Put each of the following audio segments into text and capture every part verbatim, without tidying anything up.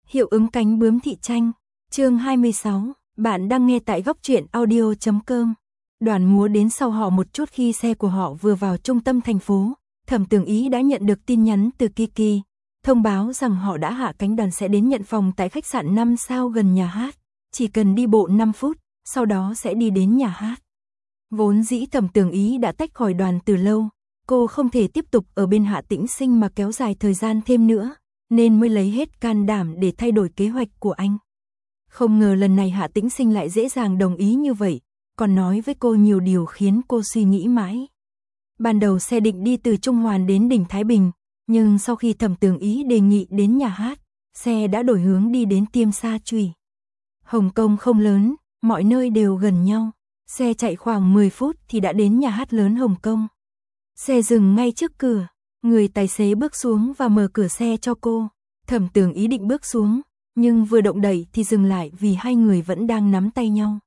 Hiệu ứng cánh bướm thị tranh, chương hai mươi sáu, bạn đang nghe tại góc truyện audio chấm com. Đoàn múa đến sau họ một chút khi xe của họ vừa vào trung tâm thành phố, Thẩm Tường Ý đã nhận được tin nhắn từ Kiki, thông báo rằng họ đã hạ cánh, đoàn sẽ đến nhận phòng tại khách sạn năm sao gần nhà hát, chỉ cần đi bộ năm phút, sau đó sẽ đi đến nhà hát. Vốn dĩ Thẩm Tường Ý đã tách khỏi đoàn từ lâu, cô không thể tiếp tục ở bên Hạ Tĩnh Sinh mà kéo dài thời gian thêm nữa, nên mới lấy hết can đảm để thay đổi kế hoạch của anh. Không ngờ lần này Hạ Tĩnh Sinh lại dễ dàng đồng ý như vậy, còn nói với cô nhiều điều khiến cô suy nghĩ mãi. Ban đầu xe định đi từ Trung Hoàn đến đỉnh Thái Bình, nhưng sau khi Thẩm Tường Ý đề nghị đến nhà hát, xe đã đổi hướng đi đến Tiêm Sa Trùy. Hồng Kông không lớn, mọi nơi đều gần nhau, xe chạy khoảng mười phút thì đã đến nhà hát lớn Hồng Kông. Xe dừng ngay trước cửa, người tài xế bước xuống và mở cửa xe cho cô. Thẩm Tường Ý định bước xuống, nhưng vừa động đẩy thì dừng lại vì hai người vẫn đang nắm tay nhau.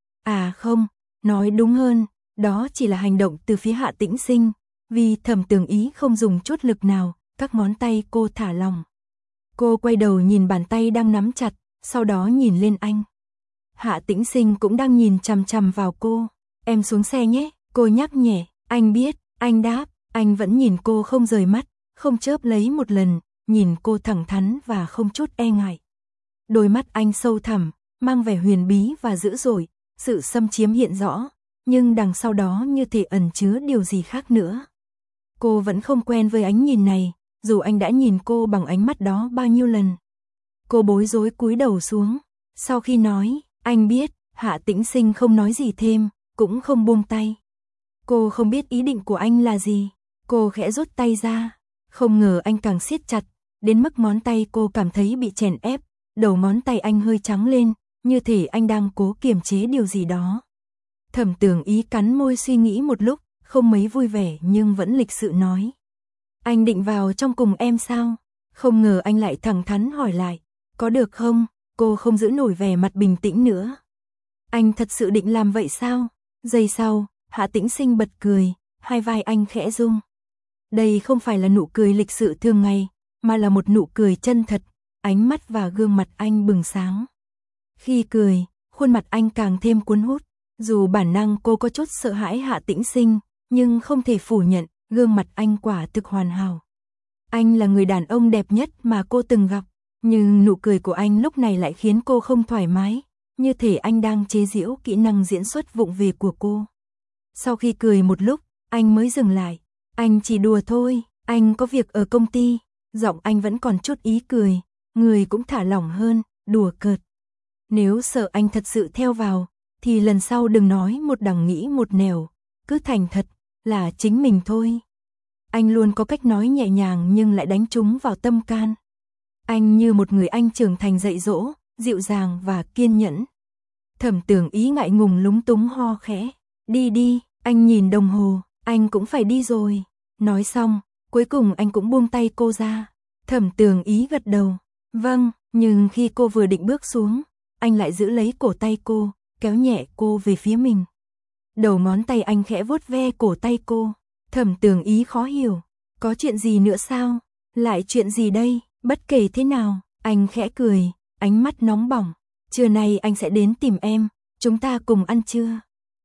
À không, nói đúng hơn, đó chỉ là hành động từ phía Hạ Tĩnh Sinh, vì Thẩm Tường Ý không dùng chút lực nào, các ngón tay cô thả lỏng. Cô quay đầu nhìn bàn tay đang nắm chặt, sau đó nhìn lên anh. Hạ Tĩnh Sinh cũng đang nhìn chằm chằm vào cô. Em xuống xe nhé, cô nhắc nhẹ. Anh biết, anh đáp, anh vẫn nhìn cô không rời mắt, không chớp lấy một lần, nhìn cô thẳng thắn và không chút e ngại. Đôi mắt anh sâu thẳm, mang vẻ huyền bí và dữ dội, sự xâm chiếm hiện rõ, nhưng đằng sau đó như thể ẩn chứa điều gì khác nữa. Cô vẫn không quen với ánh nhìn này, dù anh đã nhìn cô bằng ánh mắt đó bao nhiêu lần. Cô bối rối cúi đầu xuống, sau khi nói, anh biết, Hạ Tĩnh Sinh không nói gì thêm, cũng không buông tay. Cô không biết ý định của anh là gì, cô khẽ rút tay ra, không ngờ anh càng siết chặt, đến mức ngón tay cô cảm thấy bị chèn ép, đầu ngón tay anh hơi trắng lên, như thể anh đang cố kiềm chế điều gì đó. Thẩm Tường Ý cắn môi suy nghĩ một lúc, không mấy vui vẻ nhưng vẫn lịch sự nói. Anh định vào trong cùng em sao? Không ngờ anh lại thẳng thắn hỏi lại, có được không? Cô không giữ nổi vẻ mặt bình tĩnh nữa. Anh thật sự định làm vậy sao? Giây sau, Hạ Tĩnh Sinh bật cười, hai vai anh khẽ rung. Đây không phải là nụ cười lịch sự thường ngày, mà là một nụ cười chân thật, ánh mắt và gương mặt anh bừng sáng. Khi cười, khuôn mặt anh càng thêm cuốn hút, dù bản năng cô có chút sợ hãi Hạ Tĩnh Sinh, nhưng không thể phủ nhận, gương mặt anh quả thực hoàn hảo. Anh là người đàn ông đẹp nhất mà cô từng gặp, nhưng nụ cười của anh lúc này lại khiến cô không thoải mái, như thể anh đang chế giễu kỹ năng diễn xuất vụng về của cô. Sau khi cười một lúc, anh mới dừng lại. Anh chỉ đùa thôi, anh có việc ở công ty. Giọng anh vẫn còn chút ý cười, người cũng thả lỏng hơn, đùa cợt. Nếu sợ anh thật sự theo vào, thì lần sau đừng nói một đằng nghĩ một nẻo, cứ thành thật, là chính mình thôi. Anh luôn có cách nói nhẹ nhàng nhưng lại đánh trúng vào tâm can. Anh như một người anh trưởng thành dạy dỗ, dịu dàng và kiên nhẫn. Thẩm Tường Ý ngại ngùng lúng túng ho khẽ. Đi đi, anh nhìn đồng hồ, anh cũng phải đi rồi. Nói xong, cuối cùng anh cũng buông tay cô ra. Thẩm Tường Ý gật đầu. Vâng, nhưng khi cô vừa định bước xuống, anh lại giữ lấy cổ tay cô, kéo nhẹ cô về phía mình. Đầu ngón tay anh khẽ vuốt ve cổ tay cô. Thẩm Tường Ý khó hiểu. Có chuyện gì nữa sao? Lại chuyện gì đây? Bất kể thế nào, anh khẽ cười, ánh mắt nóng bỏng. Trưa nay anh sẽ đến tìm em, chúng ta cùng ăn trưa.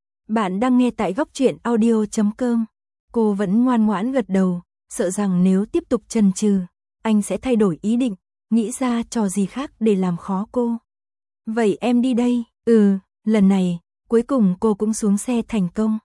Bạn đang nghe tại góc truyện audio chấm com. Cô vẫn ngoan ngoãn gật đầu, sợ rằng nếu tiếp tục chần chừ, anh sẽ thay đổi ý định, nghĩ ra trò gì khác để làm khó cô. Vậy em đi đây. Ừ, lần này, cuối cùng cô cũng xuống xe thành công.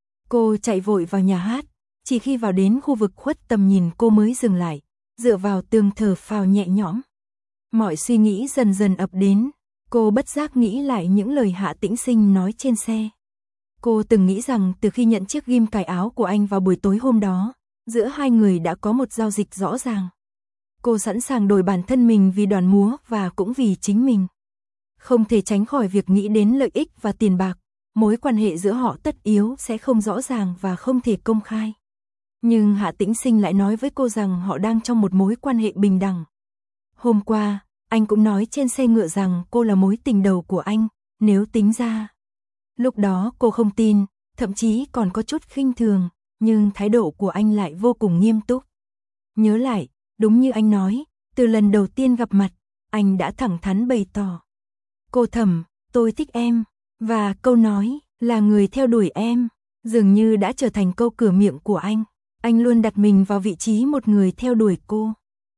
Cô chạy vội vào nhà hát, chỉ khi vào đến khu vực khuất tầm nhìn cô mới dừng lại, dựa vào tường thở phào nhẹ nhõm. Mọi suy nghĩ dần dần ập đến, cô bất giác nghĩ lại những lời Hạ Tĩnh Sinh nói trên xe. Cô từng nghĩ rằng từ khi nhận chiếc ghim cài áo của anh vào buổi tối hôm đó, giữa hai người đã có một giao dịch rõ ràng. Cô sẵn sàng đổi bản thân mình vì đoàn múa và cũng vì chính mình. Không thể tránh khỏi việc nghĩ đến lợi ích và tiền bạc, mối quan hệ giữa họ tất yếu sẽ không rõ ràng và không thể công khai. Nhưng Hạ Tĩnh Sinh lại nói với cô rằng họ đang trong một mối quan hệ bình đẳng. Hôm qua, anh cũng nói trên xe ngựa rằng cô là mối tình đầu của anh, nếu tính ra. Lúc đó cô không tin, thậm chí còn có chút khinh thường, nhưng thái độ của anh lại vô cùng nghiêm túc. Nhớ lại, đúng như anh nói, từ lần đầu tiên gặp mặt, anh đã thẳng thắn bày tỏ. Cô Thẩm, tôi thích em, và câu nói là người theo đuổi em, dường như đã trở thành câu cửa miệng của anh. Anh luôn đặt mình vào vị trí một người theo đuổi cô.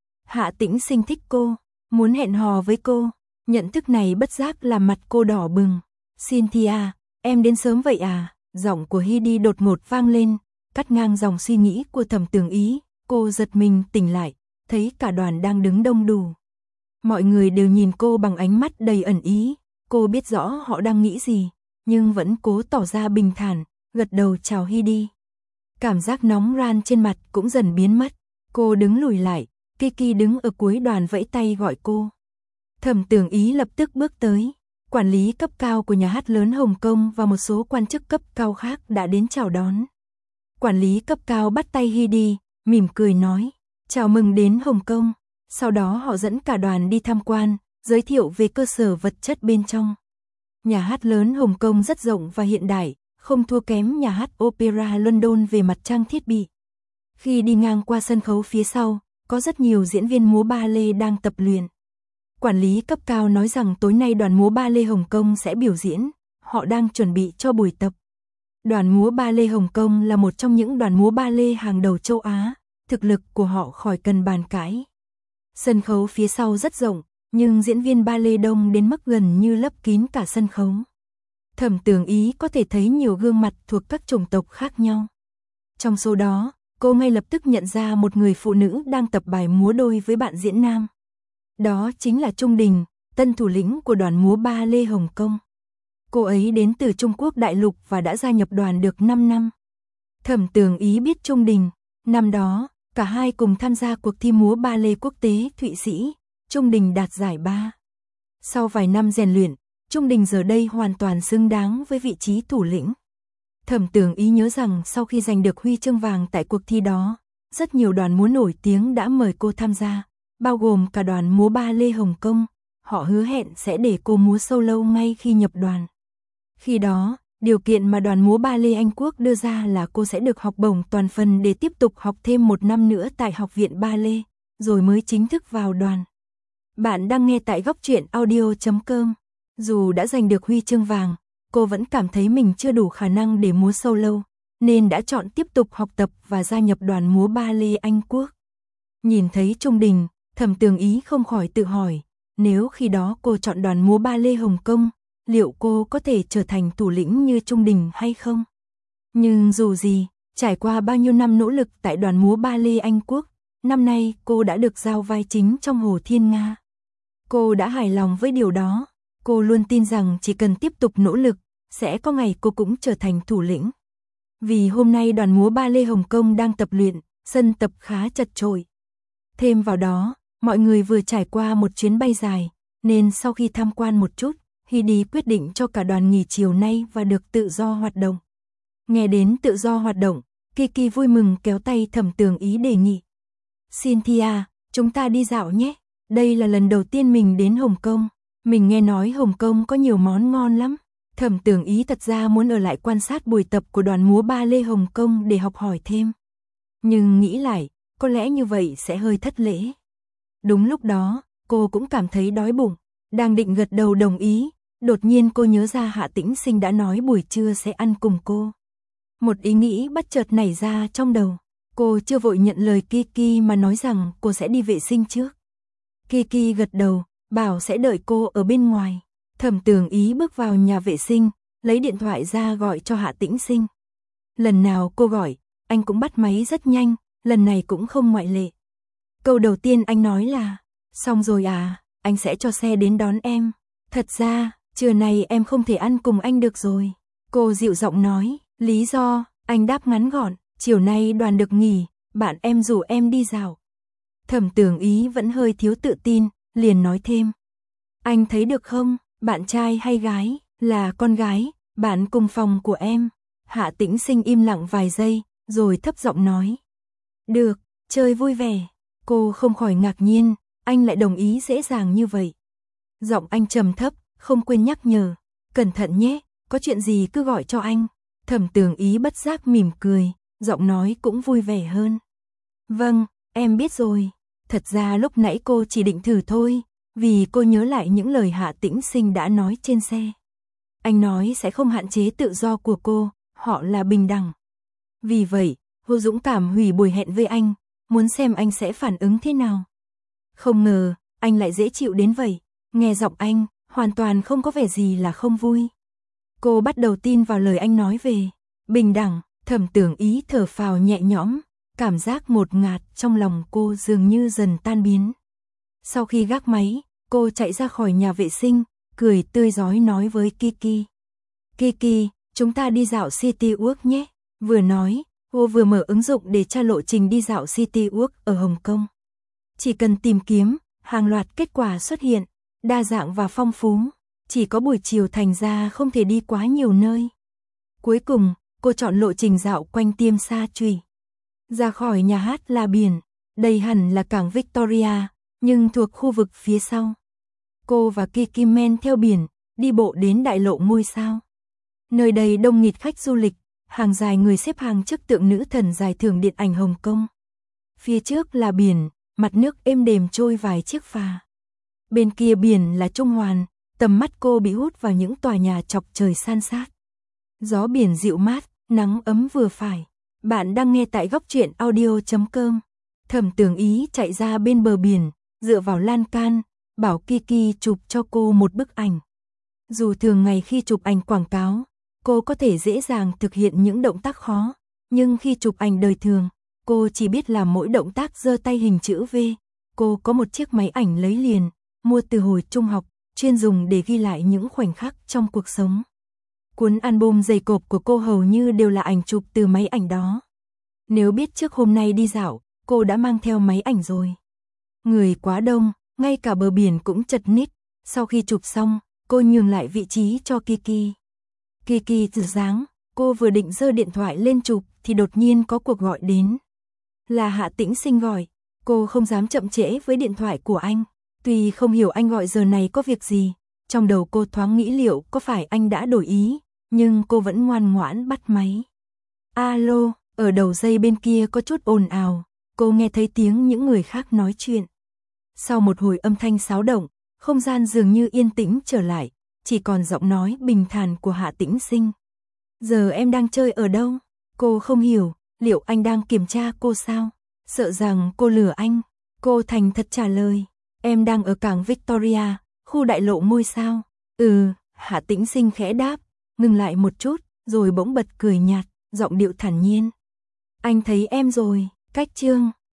Hạ Tĩnh Sinh thích cô, muốn hẹn hò với cô. Nhận thức này bất giác làm mặt cô đỏ bừng. Cynthia, em đến sớm vậy à? Giọng của Heidi đột ngột vang lên, cắt ngang dòng suy nghĩ của Thẩm Tường Ý. Cô giật mình tỉnh lại, thấy cả đoàn đang đứng đông đủ. Mọi người đều nhìn cô bằng ánh mắt đầy ẩn ý. Cô biết rõ họ đang nghĩ gì, nhưng vẫn cố tỏ ra bình thản, gật đầu chào Heidi. Cảm giác nóng ran trên mặt cũng dần biến mất. Cô đứng lùi lại, Kiki đứng ở cuối đoàn vẫy tay gọi cô. Thẩm Tường Ý lập tức bước tới. Quản lý cấp cao của nhà hát lớn Hồng Kông và một số quan chức cấp cao khác đã đến chào đón. Quản lý cấp cao bắt tay Heidi, mỉm cười nói, chào mừng đến Hồng Kông. Sau đó họ dẫn cả đoàn đi tham quan, giới thiệu về cơ sở vật chất bên trong. Nhà hát lớn Hồng Kông rất rộng và hiện đại, không thua kém nhà hát Opera London về mặt trang thiết bị. Khi đi ngang qua sân khấu phía sau, có rất nhiều diễn viên múa ba lê đang tập luyện. Quản lý cấp cao nói rằng tối nay đoàn múa ba lê Hồng Kông sẽ biểu diễn, họ đang chuẩn bị cho buổi tập. Đoàn múa ba lê Hồng Kông là một trong những đoàn múa ba lê hàng đầu châu Á, thực lực của họ khỏi cần bàn cãi. Sân khấu phía sau rất rộng, nhưng diễn viên ba lê đông đến mức gần như lấp kín cả sân khấu. Thẩm Tường Ý có thể thấy nhiều gương mặt thuộc các chủng tộc khác nhau. Trong số đó, cô ngay lập tức nhận ra một người phụ nữ đang tập bài múa đôi với bạn diễn nam. Đó chính là Trung Đình, tân thủ lĩnh của đoàn múa ba lê Hồng Kông. Cô ấy đến từ Trung Quốc đại lục và đã gia nhập đoàn được năm năm. Thẩm Tường Ý biết Trung Đình, năm đó, cả hai cùng tham gia cuộc thi múa ba lê quốc tế Thụy Sĩ, Trung Đình đạt giải ba. Sau vài năm rèn luyện, Trung Đình giờ đây hoàn toàn xứng đáng với vị trí thủ lĩnh. Thẩm Tường Ý nhớ rằng sau khi giành được huy chương vàng tại cuộc thi đó, rất nhiều đoàn múa nổi tiếng đã mời cô tham gia, bao gồm cả đoàn múa ba lê Hồng Kông. Họ hứa hẹn sẽ để cô múa solo ngay khi nhập đoàn. Khi đó, điều kiện mà đoàn múa ba lê Anh Quốc đưa ra là cô sẽ được học bổng toàn phần để tiếp tục học thêm một năm nữa tại Học viện Ba lê, rồi mới chính thức vào đoàn. Bạn đang nghe tại góc truyện audio chấm com. Dù đã giành được huy chương vàng, cô vẫn cảm thấy mình chưa đủ khả năng để múa solo, nên đã chọn tiếp tục học tập và gia nhập đoàn múa ba lê Anh Quốc. Nhìn thấy Trung Đình, Thẩm Tường Ý không khỏi tự hỏi, nếu khi đó cô chọn đoàn múa ba lê Hồng Kông, liệu cô có thể trở thành thủ lĩnh như Trung Đình hay không? Nhưng dù gì, trải qua bao nhiêu năm nỗ lực tại đoàn múa ba lê Anh Quốc, năm nay cô đã được giao vai chính trong Hồ Thiên Nga. Cô đã hài lòng với điều đó, cô luôn tin rằng chỉ cần tiếp tục nỗ lực, sẽ có ngày cô cũng trở thành thủ lĩnh. Vì hôm nay đoàn múa ba lê Hồng Kông đang tập luyện, sân tập khá chật chội. Thêm vào đó, mọi người vừa trải qua một chuyến bay dài, nên sau khi tham quan một chút, Heidi quyết định cho cả đoàn nghỉ chiều nay và được tự do hoạt động. Nghe đến tự do hoạt động, Kiki vui mừng kéo tay Thẩm Tường Ý đề nghị. Cynthia, chúng ta đi dạo nhé. Đây là lần đầu tiên mình đến Hồng Kông. Mình nghe nói Hồng Kông có nhiều món ngon lắm. Thẩm Tường Ý thật ra muốn ở lại quan sát buổi tập của đoàn múa ba lê Hồng Kông để học hỏi thêm. Nhưng nghĩ lại, có lẽ như vậy sẽ hơi thất lễ. Đúng lúc đó, cô cũng cảm thấy đói bụng. Đang định gật đầu đồng ý, đột nhiên cô nhớ ra Hạ Tĩnh Sinh đã nói buổi trưa sẽ ăn cùng cô. Một ý nghĩ bất chợt nảy ra trong đầu. Cô chưa vội nhận lời Kiki mà nói rằng cô sẽ đi vệ sinh trước. Kiki gật đầu, bảo sẽ đợi cô ở bên ngoài. Thẩm Tường Ý bước vào nhà vệ sinh, lấy điện thoại ra gọi cho Hạ Tĩnh Sinh. Lần nào cô gọi, anh cũng bắt máy rất nhanh, lần này cũng không ngoại lệ. Câu đầu tiên anh nói là, xong rồi à, anh sẽ cho xe đến đón em. Thật ra, trưa nay em không thể ăn cùng anh được rồi. Cô dịu giọng nói, lý do, anh đáp ngắn gọn, chiều nay đoàn được nghỉ, bạn em rủ em đi dạo. Thẩm Tường Ý vẫn hơi thiếu tự tin, liền nói thêm. Anh thấy được không, bạn trai hay gái, là con gái, bạn cùng phòng của em. Hạ Tĩnh Sinh im lặng vài giây, rồi thấp giọng nói. Được, chơi vui vẻ. Cô không khỏi ngạc nhiên, anh lại đồng ý dễ dàng như vậy. Giọng anh trầm thấp, không quên nhắc nhở. Cẩn thận nhé, có chuyện gì cứ gọi cho anh. Thẩm Tường Ý bất giác mỉm cười, giọng nói cũng vui vẻ hơn. Vâng, em biết rồi. Thật ra lúc nãy cô chỉ định thử thôi, vì cô nhớ lại những lời Hạ Tĩnh Sinh đã nói trên xe. Anh nói sẽ không hạn chế tự do của cô, họ là bình đẳng. Vì vậy, cô dũng cảm hủy buổi hẹn với anh, muốn xem anh sẽ phản ứng thế nào. Không ngờ, anh lại dễ chịu đến vậy, nghe giọng anh, hoàn toàn không có vẻ gì là không vui. Cô bắt đầu tin vào lời anh nói về bình đẳng, Thẩm Tưởng Ý thở phào nhẹ nhõm, cảm giác ngột ngạt trong lòng cô dường như dần tan biến. Sau khi gác máy, cô chạy ra khỏi nhà vệ sinh, cười tươi rói nói với Kiki. Kiki, chúng ta đi dạo City Walk nhé. Vừa nói, cô vừa mở ứng dụng để tra lộ trình đi dạo City Walk ở Hồng Kông. Chỉ cần tìm kiếm, hàng loạt kết quả xuất hiện, đa dạng và phong phú. Chỉ có buổi chiều thành ra không thể đi quá nhiều nơi. Cuối cùng, cô chọn lộ trình dạo quanh Tiêm Sa Trùy. Ra khỏi nhà hát là biển, đây hẳn là cảng Victoria, nhưng thuộc khu vực phía sau. Cô và Kiki men theo biển, đi bộ đến đại lộ ngôi sao. Nơi đây đông nghịt khách du lịch, hàng dài người xếp hàng trước tượng nữ thần giải thưởng điện ảnh Hồng Kông. Phía trước là biển, mặt nước êm đềm trôi vài chiếc phà. Bên kia biển là Trung Hoàn, tầm mắt cô bị hút vào những tòa nhà chọc trời san sát. Gió biển dịu mát, nắng ấm vừa phải. Bạn đang nghe tại góc truyện audio chấm com. Thẩm Tưởng Ý chạy ra bên bờ biển, dựa vào lan can, bảo Kiki chụp cho cô một bức ảnh. Dù thường ngày khi chụp ảnh quảng cáo, cô có thể dễ dàng thực hiện những động tác khó, nhưng khi chụp ảnh đời thường, cô chỉ biết làm mỗi động tác giơ tay hình chữ V. Cô có một chiếc máy ảnh lấy liền, mua từ hồi trung học, chuyên dùng để ghi lại những khoảnh khắc trong cuộc sống. Cuốn album dày cộp của cô hầu như đều là ảnh chụp từ máy ảnh đó. Nếu biết trước hôm nay đi dạo, cô đã mang theo máy ảnh rồi. Người quá đông, ngay cả bờ biển cũng chật ních. Sau khi chụp xong, cô nhường lại vị trí cho Kiki. Kiki từ dáng, cô vừa định giơ điện thoại lên chụp thì đột nhiên có cuộc gọi đến. Là Hạ Tĩnh Sinh gọi, cô không dám chậm trễ với điện thoại của anh. Tuy không hiểu anh gọi giờ này có việc gì, trong đầu cô thoáng nghĩ liệu có phải anh đã đổi ý, nhưng cô vẫn ngoan ngoãn bắt máy. Alo, ở đầu dây bên kia có chút ồn ào, cô nghe thấy tiếng những người khác nói chuyện. Sau một hồi âm thanh xáo động, không gian dường như yên tĩnh trở lại, chỉ còn giọng nói bình thản của Hạ Tĩnh Sinh. Giờ em đang chơi ở đâu? Cô không hiểu, liệu anh đang kiểm tra cô sao? Sợ rằng cô lừa anh. Cô thành thật trả lời, em đang ở cảng Victoria, khu đại lộ ngôi sao. Ừ, Hạ Tĩnh Sinh khẽ đáp, ngừng lại một chút, rồi bỗng bật cười nhạt, giọng điệu thản nhiên. Anh thấy em rồi, cách chương.